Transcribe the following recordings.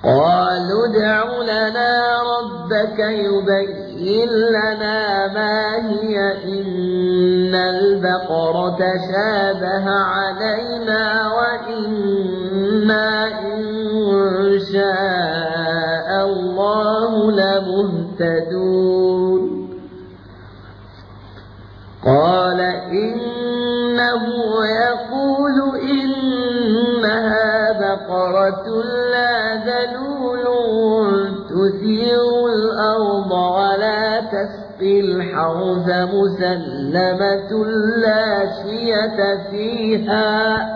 قالوا ادع لنا ربك يبين لنا ما هي إن البقرة تشابه علينا وإنا إن شاء الله لمهتدون قال إنه يقول إنها بقرة لا ذلول تثير الأرض ولا تسقي الحرث مسلمة لا شية فيها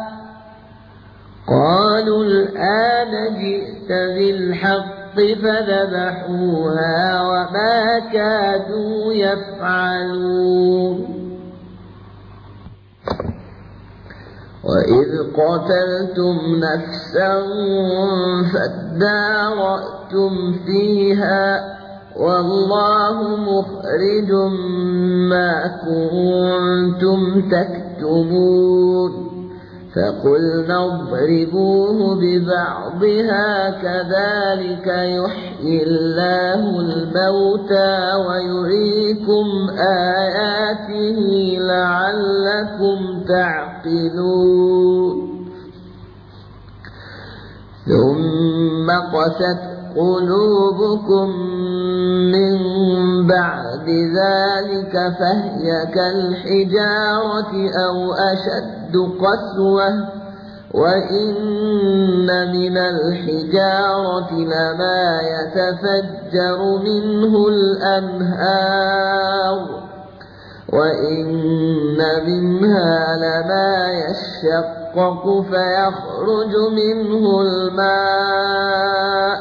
قالوا الآن جئت بالحق فذبحوها وما كادوا يفعلون وإذ قتلتم نفسا فادارأتم فيها والله مخرج ما كنتم تكتمون فقلنا اضربوه ببعضها كذلك يحيي الله الموتى ويريكم آياته لعلكم تعقلون ثم قست قلوبكم من بعد ذلك فهي كالحجارة أو أشد قسوة وإن من الحجارة لما يتفجر منه الأنهار وإن منها لما يشقق فيخرج منه الماء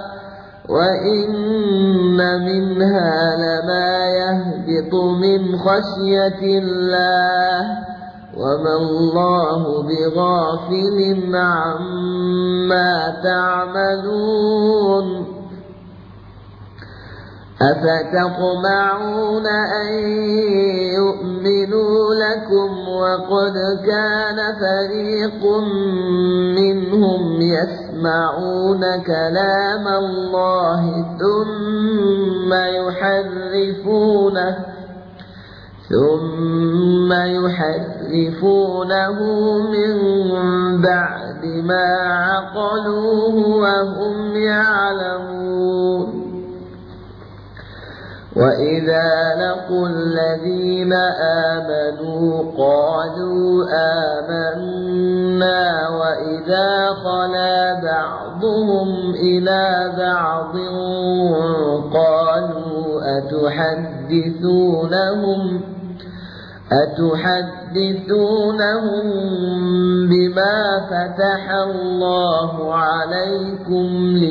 وإن منها لما يهبط من خشية الله وما الله بغافل عما تعملون أفتطمعون أن يؤمنوا لكم وقد كان فريق منهم يسمعون كلام الله ثم يحرفونه من بعد ما عقلوه وهم يعلمون وإذا لقوا الذين آمنوا قالوا آمنا وإذا خلا بعضهم إلى بعض قالوا أتحدثونهم بما فتح الله عليكم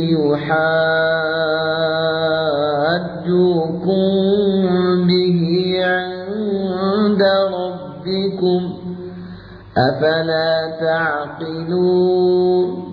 ليحاجوكم به عند ربكم أفلا تعقلون